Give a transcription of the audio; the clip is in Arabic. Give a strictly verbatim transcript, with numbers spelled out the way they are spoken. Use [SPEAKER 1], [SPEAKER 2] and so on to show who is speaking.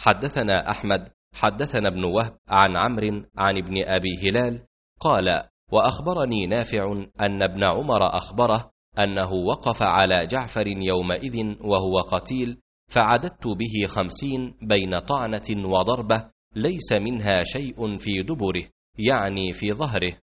[SPEAKER 1] حدثنا أحمد حدثنا ابن وهب عن عمرو عن ابن أبي هلال قال: وأخبرني نافع أن ابن عمر أخبره أنه وقف على جعفر يومئذ وهو قتيل، فعددت به خمسين بين طعنة وضربة ليس منها شيء في دبره، يعني في ظهره،